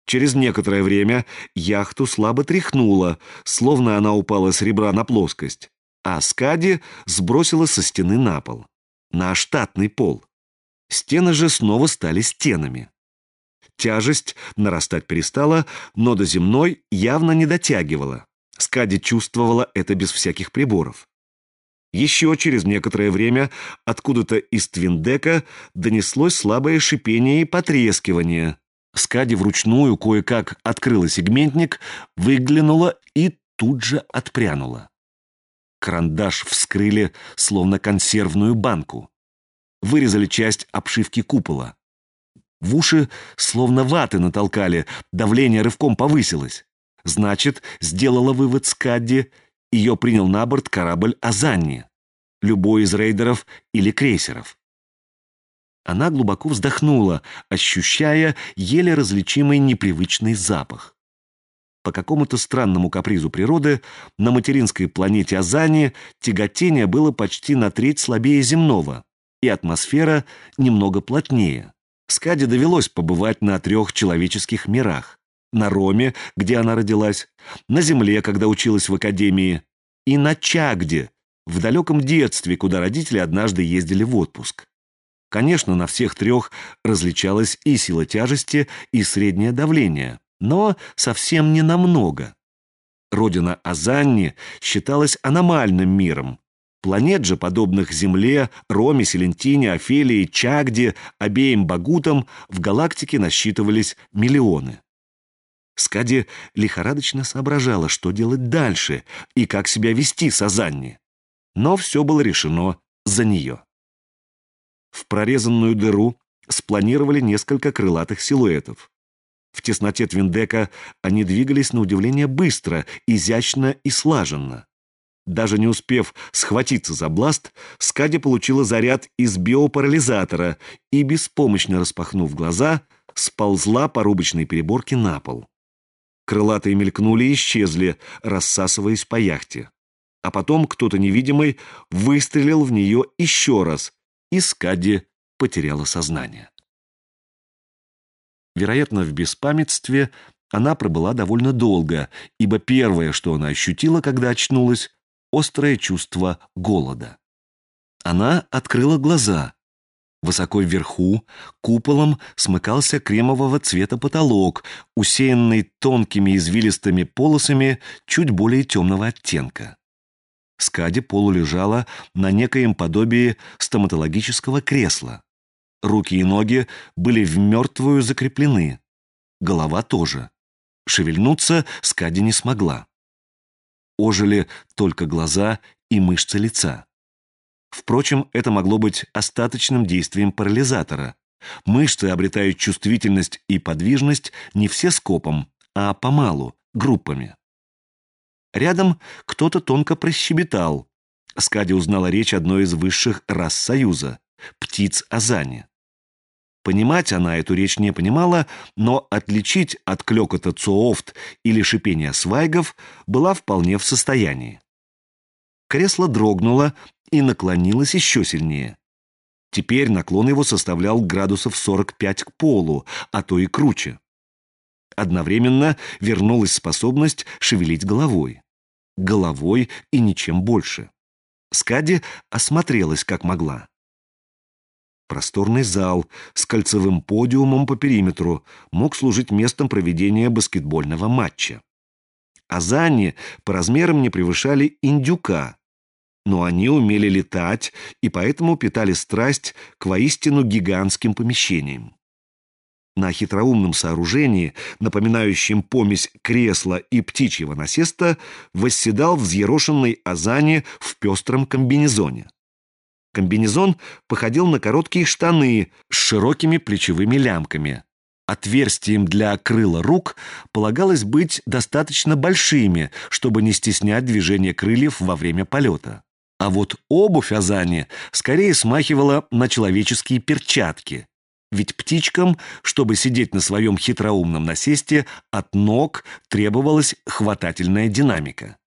Через некоторое время яхту слабо тряхнуло, словно она упала с ребра на плоскость, а Скади сбросила со стены на пол, на штатный пол. Стены же снова стали стенами. Тяжесть нарастать перестала, но до земной явно не дотягивала. Скади чувствовала это без всяких приборов. Еще через некоторое время откуда-то из твиндека донеслось слабое шипение и потрескивание. Скади вручную кое-как открыла сегментник, выглянула и тут же отпрянула. Карандаш вскрыли, словно консервную банку. Вырезали часть обшивки купола. В уши словно ваты натолкали, давление рывком повысилось. Значит, сделала вывод Скади, ее принял на борт корабль Азанни, любой из рейдеров или крейсеров. Она глубоко вздохнула, ощущая еле различимый непривычный запах. По какому-то странному капризу природы на материнской планете Азанни тяготение было почти на треть слабее земного, и атмосфера немного плотнее. Скади довелось побывать на 3 человеческих мирах. На Роме, где она родилась, на Земле, когда училась в академии, и на Чагде, в далеком детстве, куда родители однажды ездили в отпуск. Конечно, на всех 3 различалась и сила тяжести, и среднее давление, но совсем не намного. Родина Азанни считалась аномальным миром. Планет же, подобных Земле, Роме, Селентине, Офелии, Чагде, обеим Багутам, в галактике насчитывались миллионы. Скади лихорадочно соображала, что делать дальше и как себя вести с Азанни. Но все было решено за нее. В прорезанную дыру спланировали несколько крылатых силуэтов. В тесноте твиндека они двигались на удивление быстро, изящно и слаженно. Даже не успев схватиться за бласт, Скади получила заряд из биопарализатора и, беспомощно распахнув глаза, сползла по рубочной переборке на пол. Крылатые мелькнули и исчезли, рассасываясь по яхте. А потом кто-то невидимый выстрелил в нее еще раз, и Скади потеряла сознание. Вероятно, в беспамятстве она пробыла довольно долго, ибо первое, что она ощутила, когда очнулась, острое чувство голода. Она открыла глаза. Высоко вверху, куполом, смыкался кремового цвета потолок, усеянный тонкими извилистыми полосами чуть более темного оттенка. Скади полулежала на некоем подобии стоматологического кресла. Руки и ноги были вмертвую закреплены. Голова тоже. Шевельнуться Скади не смогла. Ожили только глаза и мышцы лица. Впрочем, это могло быть остаточным действием парализатора. Мышцы обретают чувствительность и подвижность не все скопом, а помалу, группами. Рядом кто-то тонко прощебетал. Скади узнала речь одной из высших рас Союза — птиц Азанни. Понимать она эту речь не понимала, но отличить от клёкота цоофт или шипения свайгов была вполне в состоянии. Кресло дрогнуло и наклонилось еще сильнее. Теперь наклон его составлял градусов 45 к полу, а то и круче. Одновременно вернулась способность шевелить головой. Головой и ничем больше. Скади осмотрелась как могла. Просторный зал с кольцевым подиумом по периметру мог служить местом проведения баскетбольного матча. Азанни по размерам не превышали индюка, но они умели летать и поэтому питали страсть к воистину гигантским помещениям. На хитроумном сооружении, напоминающем помесь кресла и птичьего насеста, восседал взъерошенный Азанни в пестром комбинезоне. Комбинезон походил на короткие штаны с широкими плечевыми лямками. Отверстием для крыла рук полагалось быть достаточно большими, чтобы не стеснять движение крыльев во время полета. А вот обувь Азанни скорее смахивала на человеческие перчатки. Ведь птичкам, чтобы сидеть на своем хитроумном насесте, от ног требовалась хватательная динамика.